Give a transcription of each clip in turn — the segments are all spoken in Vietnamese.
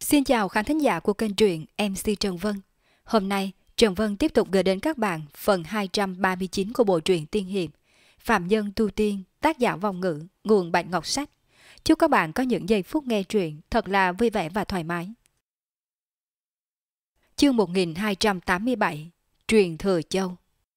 Xin chào khán thính giả của kênh truyện MC Trần Vân. Hôm nay, Trần Vân tiếp tục gửi đến các bạn phần 239 của bộ truyện tiên hiệp Phạm Nhân Tu Tiên, tác giả Vong Ngữ, nguồn Bạch Ngọc Sách. Chúc các bạn có những giây phút nghe truyện thật là vui vẻ và thoải mái. Chương 1287, Truyền Thừa Châu.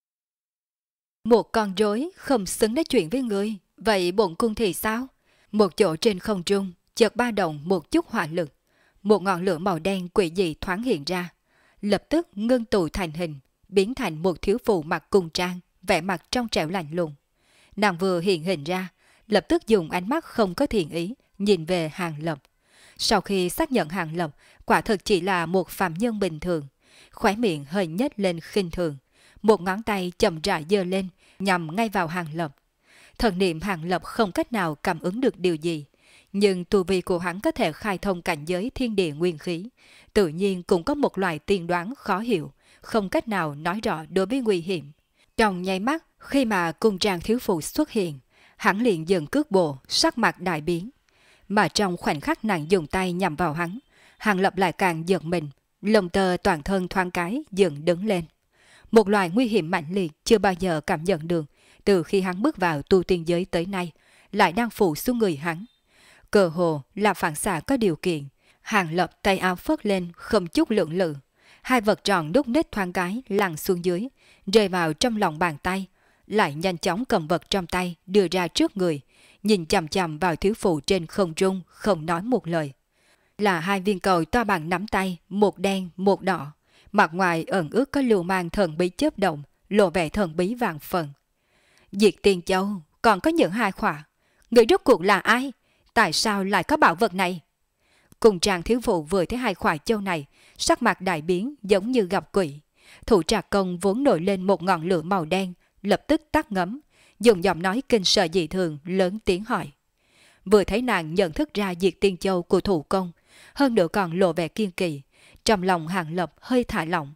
Một con rối không xứng nói chuyện với ngươi, vậy bổn cung thì sao? Một chỗ trên không trung, chợt ba động một chút hỏa lực. Một ngọn lửa màu đen quỷ dị thoáng hiện ra, lập tức ngưng tụ thành hình, biến thành một thiếu phụ mặc cung trang, vẻ mặt trong trẻo lạnh lùng. Nàng vừa hiện hình ra, lập tức dùng ánh mắt không có thiện ý nhìn về Hàng Lập. Sau khi xác nhận Hàng Lập quả thực chỉ là một phàm nhân bình thường, khóe miệng hơi nhếch lên khinh thường, một ngón tay chậm rãi giơ lên nhằm ngay vào Hàng Lập. Thần niệm Hàng Lập không cách nào cảm ứng được điều gì, nhưng tu vi của hắn có thể khai thông cảnh giới thiên địa nguyên khí, tự nhiên cũng có một loại tiên đoán khó hiểu, không cách nào nói rõ đối với nguy hiểm. Trong nháy mắt, khi mà cung trang thiếu phụ xuất hiện, hắn liền dừng cước bộ, sắc mặt đại biến. Mà trong khoảnh khắc nàng dùng tay nhằm vào hắn, Hàng Lập lại càng giật mình, lông tơ toàn thân thoáng cái dựng đứng lên. Một loại nguy hiểm mạnh liệt chưa bao giờ cảm nhận được từ khi hắn bước vào tu tiên giới tới nay, lại đang phủ xuống người hắn. Cơ hồ là phản xạ có điều kiện, Hàng Lập tay áo phất lên không chút lưỡng lự. Hai vật tròn đúc nết thoáng cái lăn xuống dưới, rơi vào trong lòng bàn tay, lại nhanh chóng cầm vật trong tay đưa ra trước người, nhìn chằm chằm vào thiếu phụ trên không trung, không nói một lời. Là hai viên cầu to bằng nắm tay, một đen, một đỏ, mặt ngoài ẩn ướt có lưu mang thần bí chớp động, lộ vẻ thần bí vàng phần. Diệt Tiên Châu còn có những hai khỏa, người rốt cuộc là ai? Tại sao lại có bảo vật này? Cùng trang thiếu phụ vừa thấy hai khoả châu này, sắc mặt đại biến giống như gặp quỷ. Thủ trạc công vốn nổi lên một ngọn lửa màu đen, lập tức tắt ngấm, dùng giọng nói kinh sợ dị thường lớn tiếng hỏi. Vừa thấy nàng nhận thức ra Diệt Tiên Châu của thủ công, hơn nữa còn lộ vẻ kiên kỳ, trong lòng Hàng Lập hơi thả lỏng.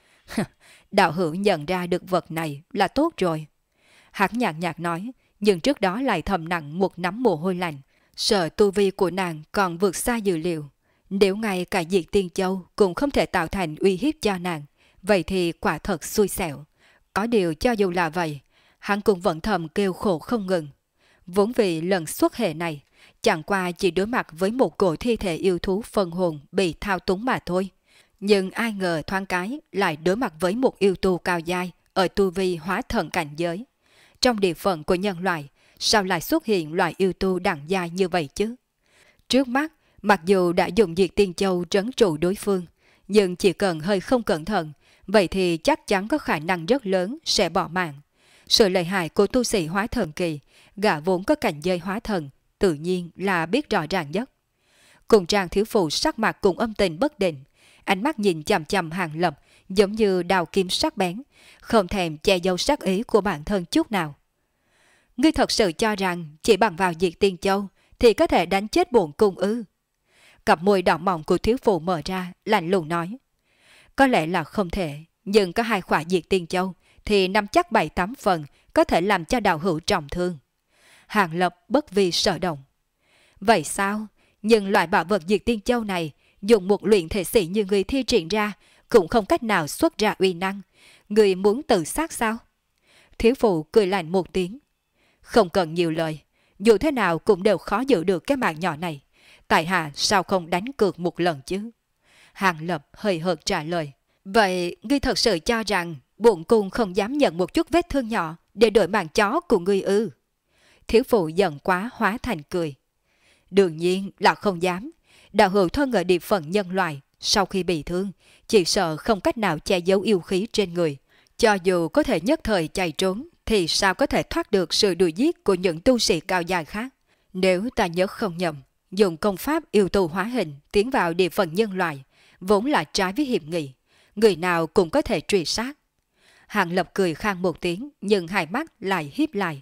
Đạo hữu nhận ra được vật này là tốt rồi. Hắn nhạt nhạt nói, nhưng trước đó lại thầm nặng một nắm mồ hôi lạnh. Sợ tu vi của nàng còn vượt xa dự liệu. Nếu ngay cả Diệt Tiên Châu cũng không thể tạo thành uy hiếp cho nàng, vậy thì quả thật xui xẻo. Có điều cho dù là vậy, hắn cũng vẫn thầm kêu khổ không ngừng. Vốn vì lần xuất hệ này, chẳng qua chỉ đối mặt với một cổ thi thể yêu thú phân hồn bị thao túng mà thôi. Nhưng ai ngờ thoáng cái lại đối mặt với một yêu tu cao giai ở tu vi hóa thần cảnh giới. Trong địa phận của nhân loại, sao lại xuất hiện loại yêu tu đẳng giai như vậy chứ? Trước mắt, mặc dù đã dùng Diệt Tiên Châu trấn trụ đối phương, nhưng chỉ cần hơi không cẩn thận, vậy thì chắc chắn có khả năng rất lớn sẽ bỏ mạng. Sự lợi hại của tu sĩ hóa thần kỳ, gã vốn có cảnh giới hóa thần, tự nhiên là biết rõ ràng nhất. Cùng trang thiếu phụ sắc mặt cùng âm tình bất định, ánh mắt nhìn chằm chằm Hàng Lập giống như đào kim sắc bén, không thèm che giấu sắc ý của bản thân chút nào. Ngươi thật sự cho rằng chỉ bằng vào Diệt Tiên Châu thì có thể đánh chết bổn cung ư? Cặp môi đỏ mỏng của thiếu phụ mở ra, lạnh lùng nói. Có lẽ là không thể, nhưng có hai khỏa Diệt Tiên Châu thì nắm chắc 7-8 phần có thể làm cho đạo hữu trọng thương. Hàng Lập bất vi sở động. Vậy sao? Nhưng loại bảo vật Diệt Tiên Châu này dùng một luyện thể sĩ như người thi triển ra cũng không cách nào xuất ra uy năng. Người muốn tự sát sao? Thiếu phụ cười lạnh một tiếng. Không cần nhiều lời, dù thế nào cũng đều khó giữ được cái mạng nhỏ này. Tại hạ sao không đánh cược một lần chứ? Hàng Lập hơi hợt trả lời. Vậy ngươi thật sự cho rằng bổn cung không dám nhận một chút vết thương nhỏ để đổi mạng chó của ngươi ư? Thiếu phụ giận quá hóa thành cười. Đương nhiên là không dám. Đạo hữu thân ở địa phận nhân loại, sau khi bị thương, chỉ sợ không cách nào che giấu yêu khí trên người. Cho dù có thể nhất thời chạy trốn, thì sao có thể thoát được sự đuổi giết của những tu sĩ cao dài khác? Nếu ta nhớ không nhầm, dùng công pháp yêu tu hóa hình tiến vào địa phận nhân loại, vốn là trái với hiệp nghị. Người nào cũng có thể truy sát. Hàng Lập cười khang một tiếng, nhưng hai mắt lại híp lại.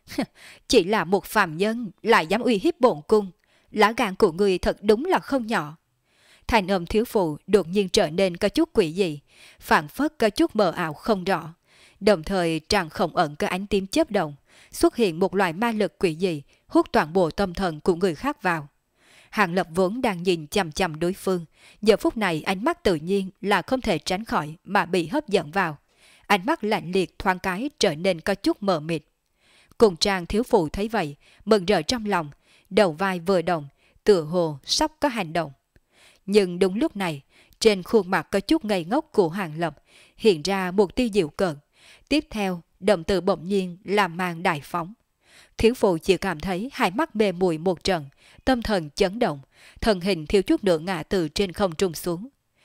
Chỉ là một phàm nhân lại dám uy hiếp bổn cung. Lá gan của người thật đúng là không nhỏ. Thành âm thiếu phụ đột nhiên trở nên có chút quỷ dị, phảng phất có chút mờ ảo không rõ. Đồng thời tràn không ẩn cái ánh tím chớp động, xuất hiện một loại ma lực quỷ dị hút toàn bộ tâm thần của người khác vào. Hàng Lập vốn đang nhìn chằm chằm đối phương, giờ phút này ánh mắt tự nhiên là không thể tránh khỏi mà bị hấp dẫn vào. Ánh mắt lạnh liệt thoáng cái trở nên có chút mờ mịt. Cùng Trang thiếu phụ thấy vậy, mừng rỡ trong lòng, đầu vai vừa động, tựa hồ sắp có hành động. Nhưng đúng lúc này, trên khuôn mặt có chút ngây ngốc của Hàng Lập hiện ra một tia dịu cợt. Tiếp theo, động từ bỗng nhiên làm màn đại phóng. Thiếu phụ chỉ cảm thấy hai mắt mê muội một trận, tâm thần chấn động, thân hình thiếu chút nữa ngã từ trên không trung xuống.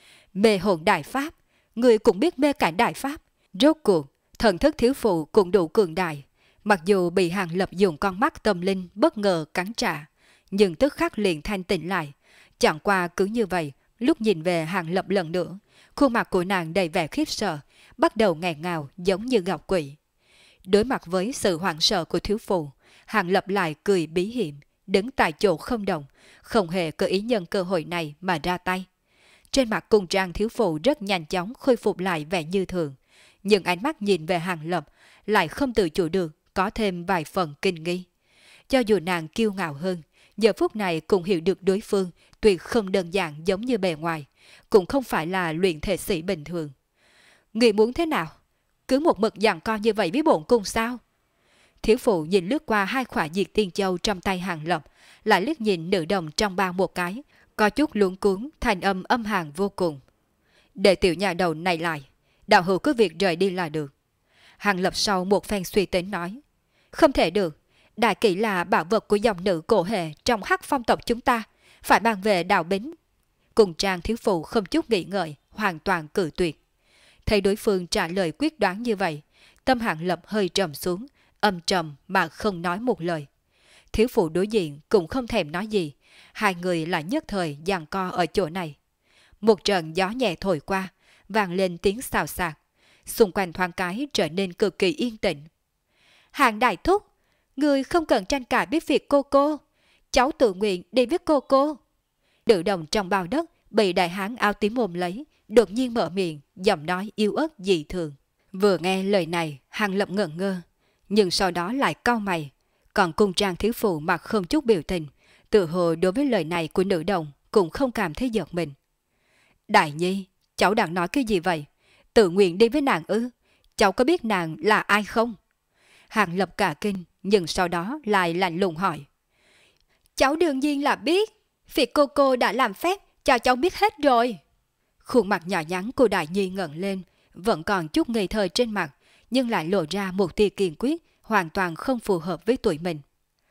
Mê hồn đại pháp, người cũng biết mê cảnh đại pháp. Rốt cuộc, thần thức thiếu phụ cũng đủ cường đại. Mặc dù bị Hàng Lập dùng con mắt tâm linh bất ngờ cắn trả, nhưng tức khắc liền thanh tịnh lại. Chẳng qua cứ như vậy, lúc nhìn về Hàng Lập lần nữa, khuôn mặt của nàng đầy vẻ khiếp sợ, bắt đầu nghẹn ngào giống như gặp quỷ. Đối mặt với sự hoảng sợ của thiếu phụ, Hàng Lập lại cười bí hiểm, đứng tại chỗ không động, không hề có ý nhân cơ hội này mà ra tay. Trên mặt Cung Trang thiếu phụ rất nhanh chóng khôi phục lại vẻ như thường, nhưng ánh mắt nhìn về Hàng Lập lại không tự chủ được, có thêm vài phần kinh nghi. Cho dù nàng kiêu ngạo hơn, giờ phút này cũng hiểu được đối phương tuyệt không đơn giản giống như bề ngoài, cũng không phải là luyện thể sĩ bình thường. Người muốn thế nào? Cứ một mực giằng co như vậy với bổn cung sao? Thiếu phụ nhìn lướt qua hai khỏa diệt tiên châu trong tay Hàng Lập, lại liếc nhìn nữ đồng trong bao một cái, có chút luống cuống, thành âm âm hàn vô cùng. Để tiểu nhà đầu này lại, đạo hữu cứ việc rời đi là được. Hàng Lập sau một phen suy tính nói, không thể được, đại kỷ là bảo vật của dòng nữ cổ hệ trong Hắc Phong tộc chúng ta, phải mang về đào bính. Cùng Trang thiếu phụ không chút nghĩ ngợi, hoàn toàn cự tuyệt. Thấy đối phương trả lời quyết đoán như vậy, tâm Hàng Lập hơi trầm xuống, âm trầm mà không nói một lời. Thiếu phụ đối diện cũng không thèm nói gì, hai người lại nhất thời giằng co ở chỗ này. Một trận gió nhẹ thổi qua, vang lên tiếng xào xạc, xung quanh thoáng cái trở nên cực kỳ yên tĩnh. Hàng đại thúc, người không cần tranh cãi với việc cô, cháu tự nguyện đi với cô. Nữ đồng trong bao đất bị đại hán áo tím ôm lấy, đột nhiên mở miệng, giọng nói yếu ớt dị thường. Vừa nghe lời này, Hàng Lập ngẩn ngơ, nhưng sau đó lại cau mày. Còn Cung Trang thiếu phụ mặt không chút biểu tình, tự hồ đối với lời này của nữ đồng cũng không cảm thấy giật mình. Đại nhi, cháu đang nói cái gì vậy? Tự nguyện đi với nàng ư? Cháu có biết nàng là ai không? Hàng Lập cả kinh, nhưng sau đó lại lạnh lùng hỏi. Cháu đương nhiên là biết, việc cô đã làm phép cho cháu biết hết rồi. Khuôn mặt nhỏ nhắn của Đại Nhi ngẩng lên, vẫn còn chút ngây thơ trên mặt, nhưng lại lộ ra một tia kiên quyết, hoàn toàn không phù hợp với tuổi mình.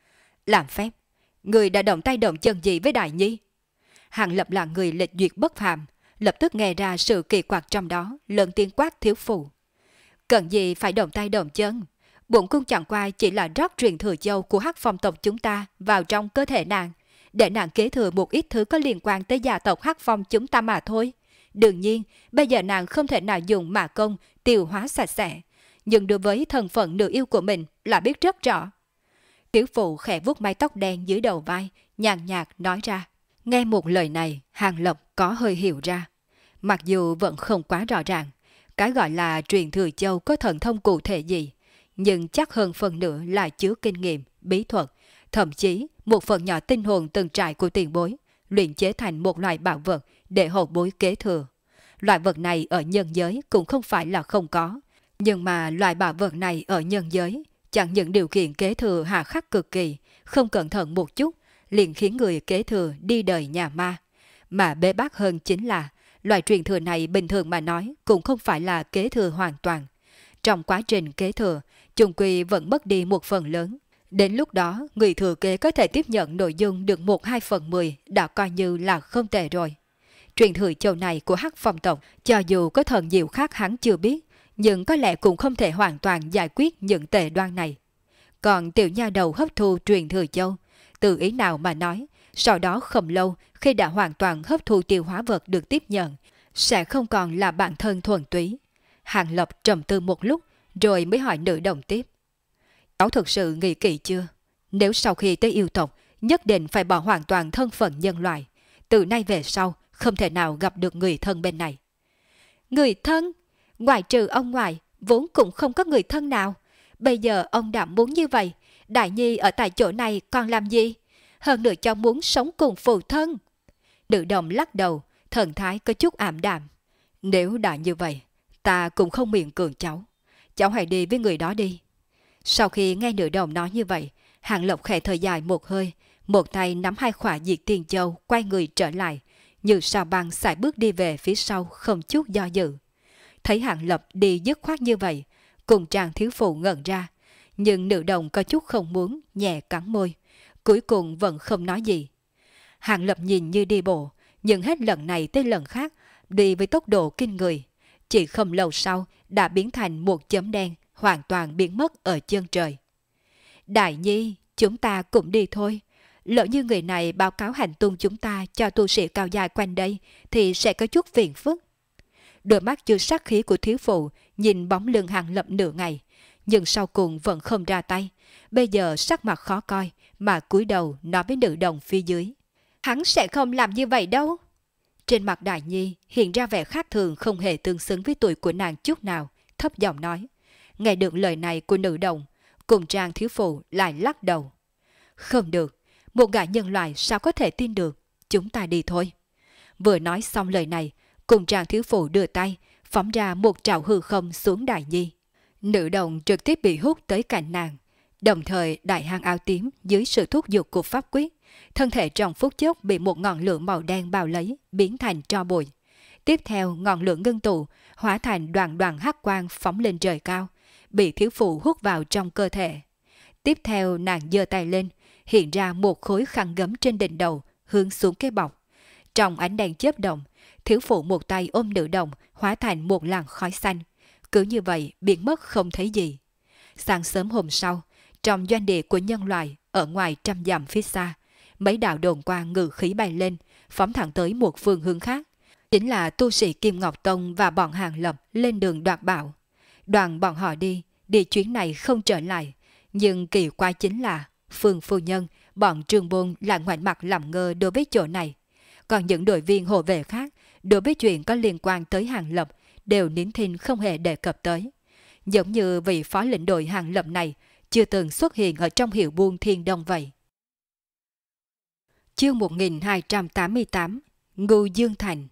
Làm phép? Người đã động tay động chân gì với Đại Nhi? Hàng Lập là người lịch duyệt bất phàm, lập tức nghe ra sự kỳ quặc trong đó, lớn tiếng quát thiếu phụ. Cần gì phải động tay động chân? Bổn cung chẳng qua chỉ là rót truyền thừa châu của Hắc Phong tộc chúng ta vào trong cơ thể nàng, để nàng kế thừa một ít thứ có liên quan tới gia tộc Hắc Phong chúng ta mà thôi. Đương nhiên, bây giờ nàng không thể nào dùng mạ công tiêu hóa sạch sẽ, nhưng đối với thân phận nữ yêu của mình là biết rất rõ. Tiểu phụ khẽ vuốt mái tóc đen dưới đầu vai, nhàn nhạt nói ra. Nghe một lời này, Hàng Lập có hơi hiểu ra. Mặc dù vẫn không quá rõ ràng, cái gọi là truyền thừa châu có thần thông cụ thể gì, nhưng chắc hơn phần nữa là chứa kinh nghiệm, bí thuật, thậm chí một phần nhỏ tinh hồn từng trải của tiền bối, luyện chế thành một loại bảo vật để hậu bối kế thừa. Loại vật này ở nhân giới cũng không phải là không có, nhưng mà loại bảo vật này ở nhân giới chẳng những điều kiện kế thừa hà khắc cực kỳ, không cẩn thận một chút liền khiến người kế thừa đi đời nhà ma. Mà bế bác hơn chính là loại truyền thừa này bình thường mà nói cũng không phải là kế thừa hoàn toàn. Trong quá trình kế thừa, chung quy vẫn mất đi một phần lớn. Đến lúc đó, người thừa kế có thể tiếp nhận nội dung được 1/2/10 đã coi như là không tệ rồi. Truyền thừa châu này của Hắc Phong tộc, cho dù có thần diệu khác hắn chưa biết, nhưng có lẽ cũng không thể hoàn toàn giải quyết những tệ đoan này. Còn tiểu nha đầu hấp thu truyền thừa châu, từ ý nào mà nói, sau đó không lâu khi đã hoàn toàn hấp thu tiêu hóa vật được tiếp nhận, sẽ không còn là bản thân thuần túy. Hàng Lập trầm tư một lúc, rồi mới hỏi nữ đồng tiếp. Cháu thực sự nghĩ kỹ chưa? Nếu sau khi tới yêu tộc, nhất định phải bỏ hoàn toàn thân phận nhân loại, từ nay về sau không thể nào gặp được người thân bên này. Người thân? Ngoài trừ ông ngoại, vốn cũng không có người thân nào. Bây giờ ông đã muốn như vậy, Đại Nhi ở tại chỗ này còn làm gì? hơn nữa cháu muốn sống cùng phụ thân. Nữ đồng lắc đầu, thần thái có chút ảm đạm. Nếu đã như vậy, ta cũng không miễn cưỡng cháu. Cháu hãy đi với người đó đi. Sau khi nghe nữ đồng nói như vậy, Hàng Lập khẽ thở dài một hơi, một tay nắm hai khỏa diệt tiền châu, quay người trở lại, như sao băng sải bước đi về phía sau không chút do dự. Thấy Hàng Lập đi dứt khoát như vậy, cùng Trang thiếu phụ ngẩn ra, nhưng nữ đồng có chút không muốn, nhẹ cắn môi, cuối cùng vẫn không nói gì. Hàng Lập nhìn như đi bộ, nhưng hết lần này tới lần khác, đi với tốc độ kinh người. Chỉ không lâu sau đã biến thành một chấm đen, hoàn toàn biến mất ở chân trời. Đại nhi, chúng ta cũng đi thôi. Lỡ như người này báo cáo hành tung chúng ta cho tu sĩ cao dài quanh đây, thì sẽ có chút phiền phức. Đôi mắt chưa sát khí của thiếu phụ nhìn bóng lưng Hàng Lập nửa ngày, nhưng sau cùng vẫn không ra tay. Bây giờ sắc mặt khó coi, mà cúi đầu nói với nữ đồng phía dưới. Hắn sẽ không làm như vậy đâu. Trên mặt Đại Nhi hiện ra vẻ khác thường không hề tương xứng với tuổi của nàng chút nào, thấp giọng nói. Nghe được lời này của nữ đồng, cùng Trang thiếu phụ lại lắc đầu. Không được, một gã nhân loại sao có thể tin được, chúng ta đi thôi. Vừa nói xong lời này, cùng Trang thiếu phụ đưa tay, phóng ra một trảo hư không xuống Đại Nhi. Nữ đồng trực tiếp bị hút tới cạnh nàng. Đồng thời đại hang áo tím dưới sự thúc giục của pháp quyết, thân thể trong phút chốc bị một ngọn lửa màu đen bao lấy, biến thành tro bụi. Tiếp theo ngọn lửa ngưng tụ, hóa thành đoàn đoàn hắc quang phóng lên trời cao, bị thiếu phụ hút vào trong cơ thể. Tiếp theo nàng giơ tay lên, hiện ra một khối khăn gấm trên đỉnh đầu, hướng xuống cái bọc. Trong ánh đèn chớp động, thiếu phụ một tay ôm nữ đồng, hóa thành một làn khói xanh. Cứ như vậy biến mất không thấy gì. Sáng sớm hôm sau, trong doanh địa của nhân loại ở ngoài trăm dặm phía xa, mấy đạo đồn quang ngự khí bay lên, phóng thẳng tới một phương hướng khác. Chính là tu sĩ Kim Ngọc Tông và bọn Hàng Lập lên đường đoạt bảo. Đoàn bọn họ đi chuyến này không trở lại. Nhưng kỳ quái chính là Phương phu nhân, bọn Trương Bôn lại ngoảnh mặt làm ngơ đối với chỗ này. Còn những đội viên hộ vệ khác, đối với chuyện có liên quan tới Hàng Lập, đều nín thinh không hề đề cập tới. Giống như vị phó lĩnh đội Hàng Lập này chưa từng xuất hiện ở trong hiệu buôn Thiên Đông vậy. Chương 1288 Ngưu Dương Thành.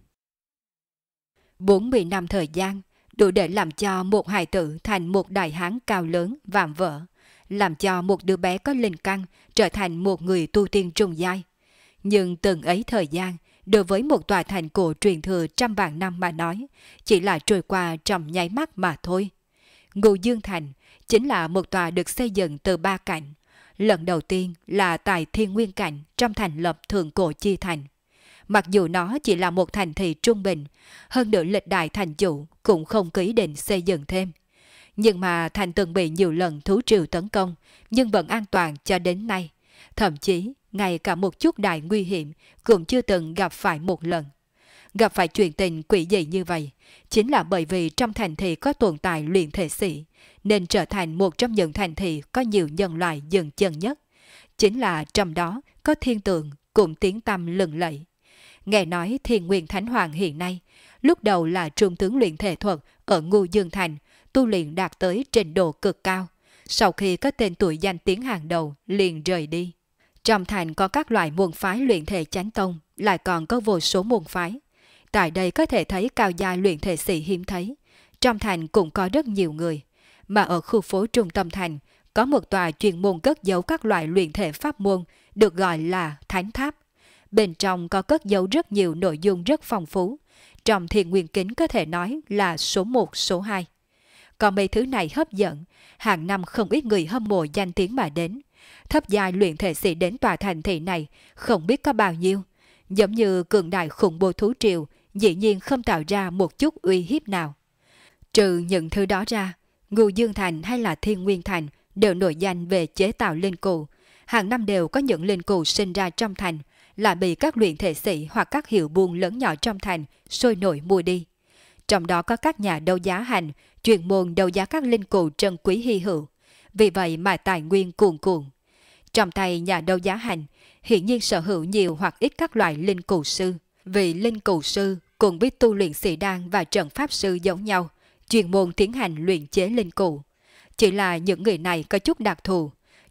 40 năm thời gian đủ để làm cho một hài tử thành một đại hán cao lớn vạm vỡ, làm cho một đứa bé có linh căn trở thành một người tu tiên trung giai. Nhưng từng ấy thời gian, đối với một tòa thành cổ truyền thừa trăm vạn năm mà nói, chỉ là trôi qua trong nháy mắt mà thôi. Ngưu Dương Thành chính là một tòa được xây dựng từ 3 cảnh. Lần đầu tiên là tại Thiên Nguyên Cảnh trong thành lập Thượng Cổ Chi Thành. Mặc dù nó chỉ là một thành thị trung bình, hơn nữa lịch đại thành chủ cũng không có ý định xây dựng thêm. Nhưng mà thành từng bị nhiều lần thú triều tấn công, nhưng vẫn an toàn cho đến nay. Thậm chí, ngay cả một chút đại nguy hiểm cũng chưa từng gặp phải một lần. Gặp phải chuyện tình quỷ dị như vậy, chính là bởi vì trong thành thị có tồn tại luyện thể sĩ, nên trở thành một trong những thành thị có nhiều nhân loại dừng chân nhất. Chính là trong đó có thiên tượng cũng tiếng tăm lừng lẫy. Nghe nói Thiên Nguyên Thánh Hoàng hiện nay, lúc đầu là trung tướng luyện thể thuật ở Ngưu Dương Thành, tu luyện đạt tới trình độ cực cao. Sau khi có tên tuổi danh tiếng hàng đầu, liền rời đi. Trong thành có các loại môn phái luyện thể chánh tông, lại còn có vô số môn phái. Tại đây có thể thấy cao giai luyện thể sĩ hiếm thấy. Trong thành cũng có rất nhiều người. Mà ở khu phố trung tâm thành, có một tòa chuyên môn cất giấu các loại luyện thể pháp môn, được gọi là Thánh Tháp. Bên trong có cất giấu rất nhiều nội dung rất phong phú. Trong Thiên Nguyên Kính có thể nói là số 1, số 2. Còn mấy thứ này hấp dẫn, hàng năm không ít người hâm mộ danh tiếng mà đến. Thấp giai luyện thể sĩ đến tòa thành thị này không biết có bao nhiêu. Giống như cường đại khủng bố thú triều, dĩ nhiên không tạo ra một chút uy hiếp nào. Trừ những thứ đó ra, Ngưu Dương Thành hay là Thiên Nguyên Thành đều nổi danh về chế tạo linh cụ. Hàng năm đều có những linh cụ sinh ra trong thành, lại bị các luyện thể sĩ hoặc các hiệu buôn lớn nhỏ trong thành sôi nổi mua đi. Trong đó có các nhà đấu giá hành, chuyên môn đấu giá các linh cụ trân quý hy hữu. Vì vậy mà tài nguyên cuồn cuộn. Trong tay nhà đấu giá hành, hiển nhiên sở hữu nhiều hoặc ít các loại linh cụ sư. Vì linh cụ sư cùng biết tu luyện sĩ đan và trận pháp sư giống nhau, chuyên môn tiến hành luyện chế linh cụ. Chỉ là những người này có chút đặc thù.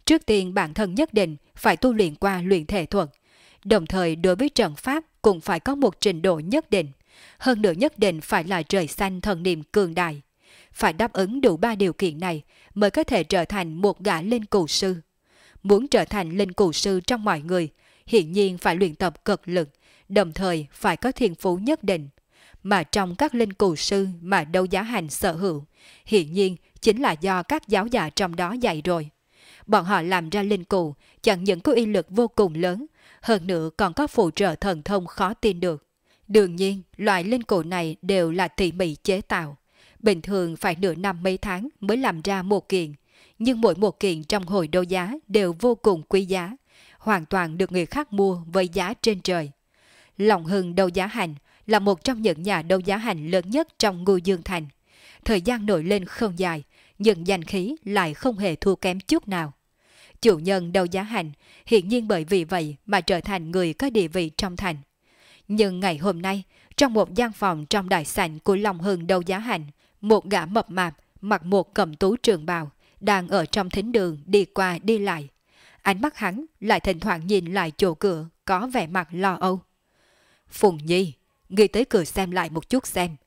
Trước tiên bản thân nhất định phải tu luyện qua luyện thể thuật, đồng thời đối với trận pháp cũng phải có một trình độ nhất định. Hơn nữa nhất định phải là trời xanh thần niệm cường đại. Phải đáp ứng đủ 3 điều kiện này mới có thể trở thành một gã linh cù sư. Muốn trở thành linh cù sư trong mọi người, hiển nhiên phải luyện tập cực lực, đồng thời phải có thiên phú nhất định. Mà trong các linh cù sư mà Đấu Giá Hành sở hữu, hiển nhiên chính là do các giáo giả trong đó dạy rồi. Bọn họ làm ra linh cù chẳng những có uy lực vô cùng lớn, hơn nữa còn có phụ trợ thần thông khó tin được. Đương nhiên, loại linh cù này đều là tỉ mỉ chế tạo. Bình thường phải nửa năm mấy tháng mới làm ra một kiện, nhưng mỗi một kiện trong hồi đấu giá đều vô cùng quý giá, hoàn toàn được người khác mua với giá trên trời. Long Hưng Đấu Giá Hành là một trong những nhà đấu giá hành lớn nhất trong Ngưu Dương Thành. Thời gian nổi lên không dài, nhưng danh khí lại không hề thua kém chút nào. Chủ nhân đấu giá hành hiển nhiên bởi vì vậy mà trở thành người có địa vị trong thành. Nhưng ngày hôm nay, trong một gian phòng trong đại sảnh của Long Hưng Đấu Giá Hành, một gã mập mạp mặc một cẩm tú trường bào đang ở trong thính đường đi qua đi lại. Ánh mắt hắn lại thỉnh thoảng nhìn lại chỗ cửa, có vẻ mặt lo âu. Phùng Nhi, ngươi tới cửa xem lại một chút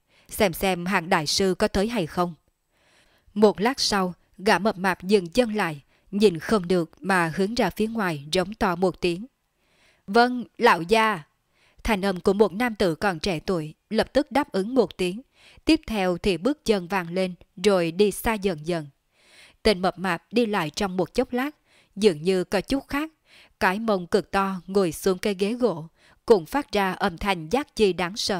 xem Hàng đại sư có tới hay không. Một lát sau, gã mập mạp dừng chân lại, nhìn không được mà hướng ra phía ngoài rống to một tiếng. Vâng, lão gia. Thành âm của một nam tử còn trẻ tuổi lập tức đáp ứng một tiếng. Tiếp theo thì bước chân vang lên rồi đi xa dần dần. Tên mập mạp đi lại trong một chốc lát, dường như có chút khác. Cái mông cực to ngồi xuống cái ghế gỗ, cũng phát ra âm thanh giác chi đáng sợ.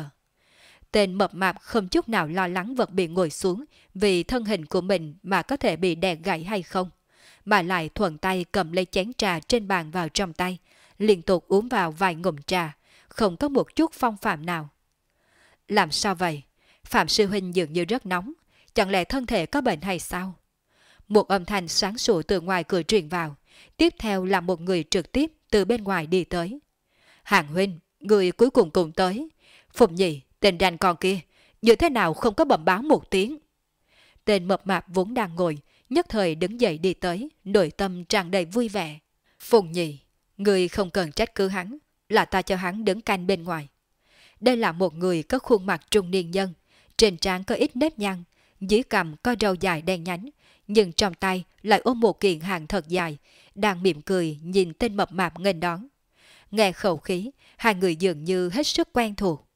Tên mập mạp không chút nào lo lắng vật bị ngồi xuống vì thân hình của mình mà có thể bị đè gãy hay không, mà lại thuận tay cầm lấy chén trà trên bàn vào trong tay, liên tục uống vào vài ngụm trà, không có một chút phong phạm nào. Làm sao vậy? Phạm sư huynh dường như rất nóng, chẳng lẽ thân thể có bệnh hay sao? Một âm thanh sáng sủa từ ngoài cửa truyền vào, tiếp theo là một người trực tiếp từ bên ngoài đi tới. Hàng huynh, người cuối cùng cùng tới. Phùng Nhị, tên ranh con kia, như thế nào không có bẩm báo một tiếng? Tên mập mạp vốn đang ngồi, nhất thời đứng dậy đi tới, nội tâm tràn đầy vui vẻ. Phùng Nhị, người không cần trách cứ hắn, là ta cho hắn đứng canh bên ngoài. Đây là một người có khuôn mặt trung niên nhân, trên trán có ít nếp nhăn, dưới cằm có râu dài đen nhánh, nhưng trong tay lại ôm một kiện hàng thật dài, đang mỉm cười nhìn tên mập mạp nghênh đón. Nghe khẩu khí, hai người dường như hết sức quen thuộc.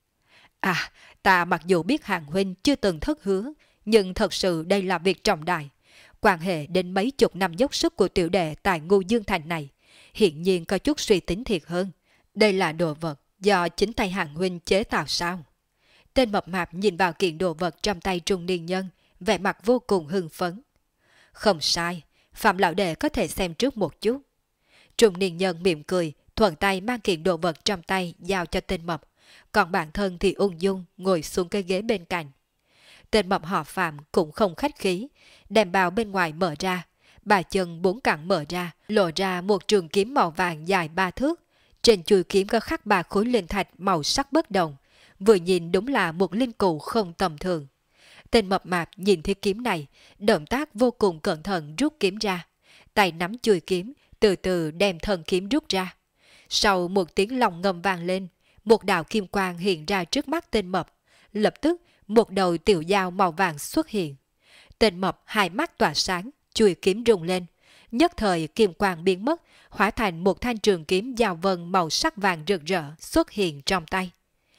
À, ta mặc dù biết Hàng huynh chưa từng thất hứa, nhưng thật sự đây là việc trọng đại. Quan hệ đến mấy chục năm dốc sức của tiểu đệ tại Ngưu Dương Thành này, hiện nhiên có chút suy tính thiệt hơn. Đây là đồ vật do chính tay Hàng huynh chế tạo sao? Tên mập mạp nhìn vào kiện đồ vật trong tay trung niên nhân, vẻ mặt vô cùng hưng phấn. Không sai, Phạm lão đệ có thể xem trước một chút. Trung niên nhân mỉm cười, thuận tay mang kiện đồ vật trong tay giao cho tên mập, còn bản thân thì ung dung ngồi xuống cái ghế bên cạnh. Tên mập họ Phạm cũng không khách khí, đem bao bên ngoài mở ra, bà chân 4 cẳng mở ra, lộ ra một trường kiếm màu vàng dài 3 thước. Trên chuôi kiếm có khắc 3 khối linh thạch màu sắc bất đồng, vừa nhìn đúng là một linh cụ không tầm thường. Tên mập mạp nhìn thấy kiếm này, động tác vô cùng cẩn thận rút kiếm ra, tay nắm chuôi kiếm, từ từ đem thân kiếm rút ra. Sau một tiếng lòng ngầm vang lên, một đạo kim quang hiện ra trước mắt tên mập, lập tức một đầu tiểu dao màu vàng xuất hiện. Tên mập hai mắt tỏa sáng, chuôi kiếm rung lên, nhất thời kim quang biến mất, hóa thành một thanh trường kiếm dao vân màu sắc vàng rực rỡ xuất hiện trong tay.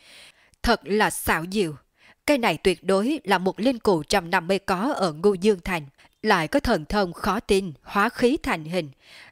Thật là xảo diệu, cái này tuyệt đối là một linh cụ trăm năm mới có ở Ngưu Dương Thành, lại có thần thông khó tin, hóa khí thành hình.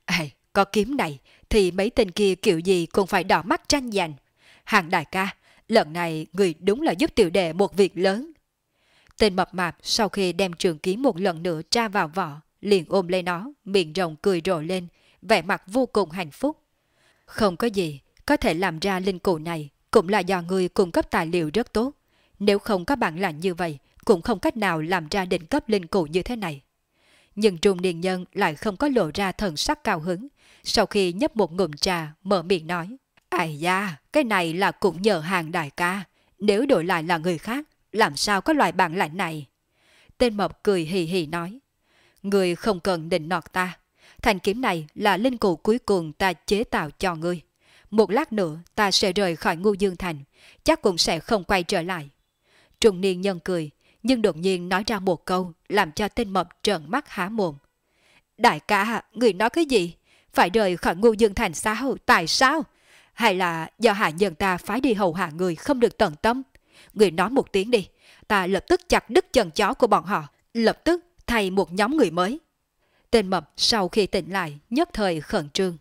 Có kiếm này thì mấy tên kia kiểu gì cũng phải đỏ mắt tranh giành. Hàng đại ca, lần này người đúng là giúp tiểu đệ một việc lớn. Tên mập mạp sau khi đem trường kiếm một lần nữa tra vào vỏ, liền ôm lấy nó, miệng rồng cười rộ lên, vẻ mặt vô cùng hạnh phúc. Không có gì, có thể làm ra linh cụ này cũng là do người cung cấp tài liệu rất tốt. Nếu không có bản lĩnh như vậy, cũng không cách nào làm ra đỉnh cấp linh cụ như thế này. Nhưng trung niên nhân lại không có lộ ra thần sắc cao hứng. Sau khi nhấp một ngụm trà, mở miệng nói: Ai da, cái này là cũng nhờ Hàng đại ca. Nếu đổi lại là người khác, làm sao có loại bản lãnh này? Tên mập cười hì hì nói: Người không cần định nọt ta. Thanh kiếm này là linh cụ cuối cùng ta chế tạo cho ngươi. Một lát nữa ta sẽ rời khỏi Ngưu Dương Thành, chắc cũng sẽ không quay trở lại. Trung niên nhân cười, nhưng đột nhiên nói ra một câu làm cho tên mập trợn mắt há mồm. Đại ca, người nói cái gì? Phải rời khỏi Ngưu Dương Thành sao? Tại sao? Hay là do hạ nhân ta phái đi hầu hạ người không được tận tâm? Người nói một tiếng đi, ta lập tức chặt đứt chân chó của bọn họ, lập tức thay một nhóm người mới. Tên mập sau khi tỉnh lại nhất thời khẩn trương.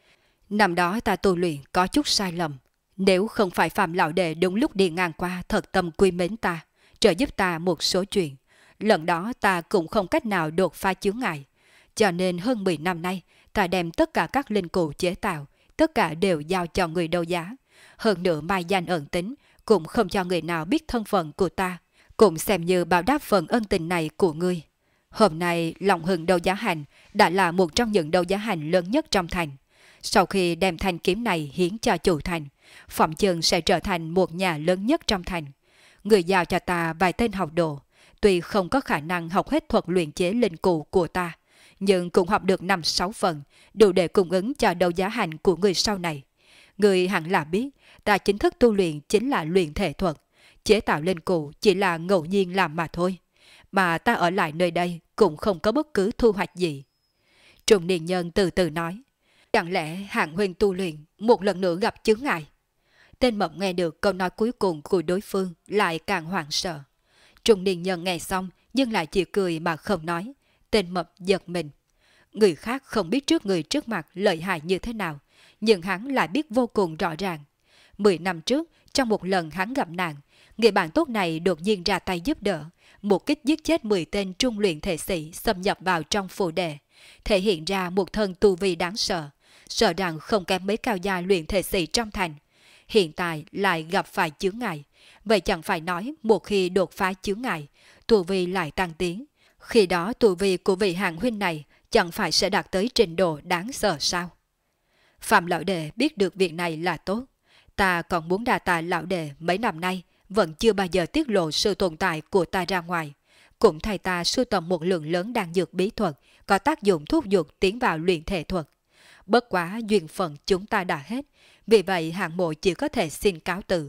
Năm đó ta tu luyện có chút sai lầm. Nếu không phải Phạm lão đệ đúng lúc đi ngang qua thật tâm quý mến ta, trợ giúp ta một số chuyện, lần đó ta cũng không cách nào đột phá chướng ngại. Cho nên hơn 10 năm nay, ta đem tất cả các linh cụ chế tạo, tất cả đều giao cho người đấu giá. Hơn nữa mai danh ẩn tính, cũng không cho người nào biết thân phận của ta, cũng xem như báo đáp phần ân tình này của ngươi. Hôm nay, Long Hưng đấu giá hành đã là một trong những đấu giá hành lớn nhất trong thành. Sau khi đem thanh kiếm này hiến cho chủ thành, phỏng chừng sẽ trở thành một nhà lớn nhất trong thành. Người giao cho ta vài tên học đồ, tuy không có khả năng học hết thuật luyện chế linh cụ của ta, nhưng cũng học được 5-6 phần, đủ để cung ứng cho đấu giá hành của người sau này. Người hẳn là biết, ta chính thức tu luyện chính là luyện thể thuật, chế tạo linh cụ chỉ là ngẫu nhiên làm mà thôi. Mà ta ở lại nơi đây cũng không có bất cứ thu hoạch gì. Trung niên nhân từ từ nói, chẳng lẽ Hạng huynh tu luyện một lần nữa gặp chướng ngại? Tên mập nghe được câu nói cuối cùng của đối phương lại càng hoảng sợ. Trung niên nhân nghe xong nhưng lại chỉ cười mà không nói. Tên mập giật mình. Người khác không biết trước người trước mặt lợi hại như thế nào, nhưng hắn lại biết vô cùng rõ ràng. 10 năm trước, trong một lần hắn gặp nạn, người bạn tốt này đột nhiên ra tay giúp đỡ, một kích giết chết 10 tên trung luyện thể sĩ xâm nhập vào trong phù đệ, thể hiện ra một thân tu vi đáng sợ, sợ rằng không kém mấy cao gia luyện thể sĩ trong thành. Hiện tại lại gặp phải chướng ngại, vậy chẳng phải nói một khi đột phá chướng ngại, tu vi lại tăng tiến. Khi đó tu vi của vị Hạng huynh này chẳng phải sẽ đạt tới trình độ đáng sợ sao? Phạm lão đệ biết được việc này là tốt. Ta còn muốn đa tạ lão đệ mấy năm nay vẫn chưa bao giờ tiết lộ sự tồn tại của ta ra ngoài. Cũng thay ta sưu tầm một lượng lớn đan dược bí thuật có tác dụng thúc giục tiến vào luyện thể thuật. Bất quá duyên phận chúng ta đã hết, vì vậy Hạng mộ chỉ có thể xin cáo từ.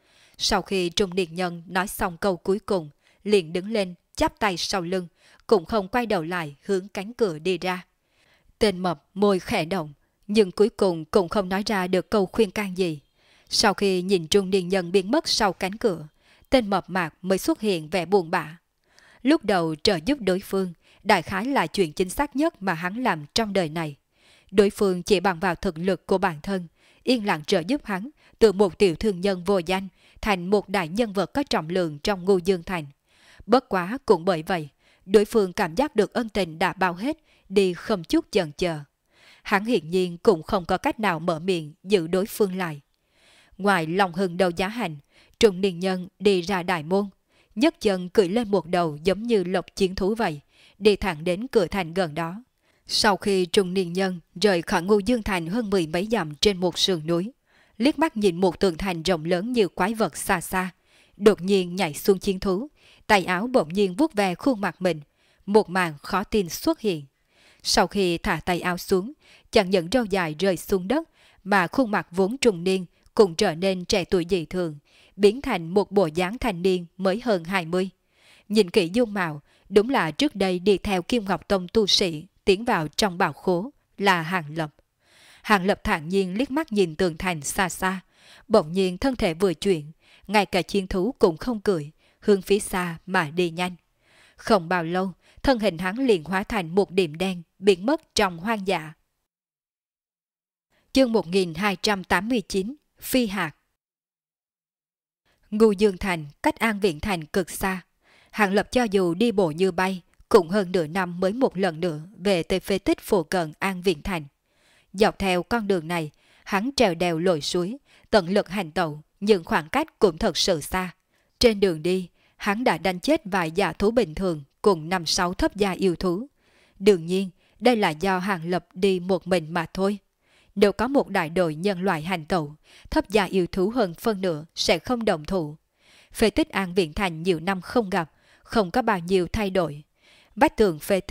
Sau khi trung niên nhân nói xong câu cuối cùng, liền đứng lên chắp tay sau lưng, cũng không quay đầu lại hướng cánh cửa đi ra. Tên mập môi khẽ động, nhưng cuối cùng cũng không nói ra được câu khuyên can gì. Sau khi nhìn trung niên nhân biến mất sau cánh cửa, tên mập mạp mới xuất hiện vẻ buồn bã. Lúc đầu trợ giúp đối phương, đại khái là chuyện chính xác nhất mà hắn làm trong đời này. Đối phương chỉ bằng vào thực lực của bản thân, yên lặng trợ giúp hắn từ một tiểu thương nhân vô danh thành một đại nhân vật có trọng lượng trong Ngưu Dương Thành. Bất quá cũng bởi vậy, đối phương cảm giác được ân tình đã bao hết, đi không chút chần chờ. Hắn hiển nhiên cũng không có cách nào mở miệng giữ đối phương lại. Ngoài Long Hưng đấu giá hành, trung niên nhân đi ra đại môn, nhấc chân cưỡi lên một đầu giống như lộc chiến thú vậy, đi thẳng đến cửa thành gần đó. Sau khi trung niên nhân rời khỏi Ngưu Dương Thành hơn 10 mấy dặm trên một sườn núi, liếc mắt nhìn một tường thành rộng lớn như quái vật xa xa, đột nhiên nhảy xuống chiến thú, tay áo bỗng nhiên vuốt ve khuôn mặt mình, một màn khó tin xuất hiện. Sau khi thả tay áo xuống, chẳng những râu dài rơi xuống đất, mà khuôn mặt vốn trung niên cũng trở nên trẻ tuổi dị thường, biến thành một bộ dáng thanh niên mới hơn 20. Nhìn kỹ dung mạo, đúng là trước đây đi theo Kim Ngọc Tông tu sĩ tiến vào trong bảo khố là Hàng Lập. Hàng Lập thản nhiên liếc mắt nhìn tường thành xa xa, bỗng nhiên thân thể vừa chuyển, ngay cả chiến thú cũng không cười, hướng phía xa mà đi nhanh. Không bao lâu, thân hình hắn liền hóa thành một điểm đen, biến mất trong hoang dã. Chương 1289, Phi Hạc. Ngưu Dương Thành cách An Viễn Thành cực xa. Hàng Lập cho dù đi bộ như bay, cũng hơn nửa năm mới một lần nữa về tới phế tích phụ cận An Viễn Thành. Dọc theo con đường này, hắn trèo đèo lội suối, tận lực hành tẩu, nhưng khoảng cách cũng thật sự xa. Trên đường đi, hắn đã đánh chết vài dã thú bình thường cùng 5-6 thấp gia yêu thú. Đương nhiên, đây là do Hàng Lập đi một mình mà thôi. Nếu có một đại đội nhân loại hành tẩu, thấp gia yêu thú hơn phân nửa sẽ không đồng thủ. Phế tích An Viễn Thành nhiều năm không gặp, không có bao nhiêu thay đổi. Vách tường phế tích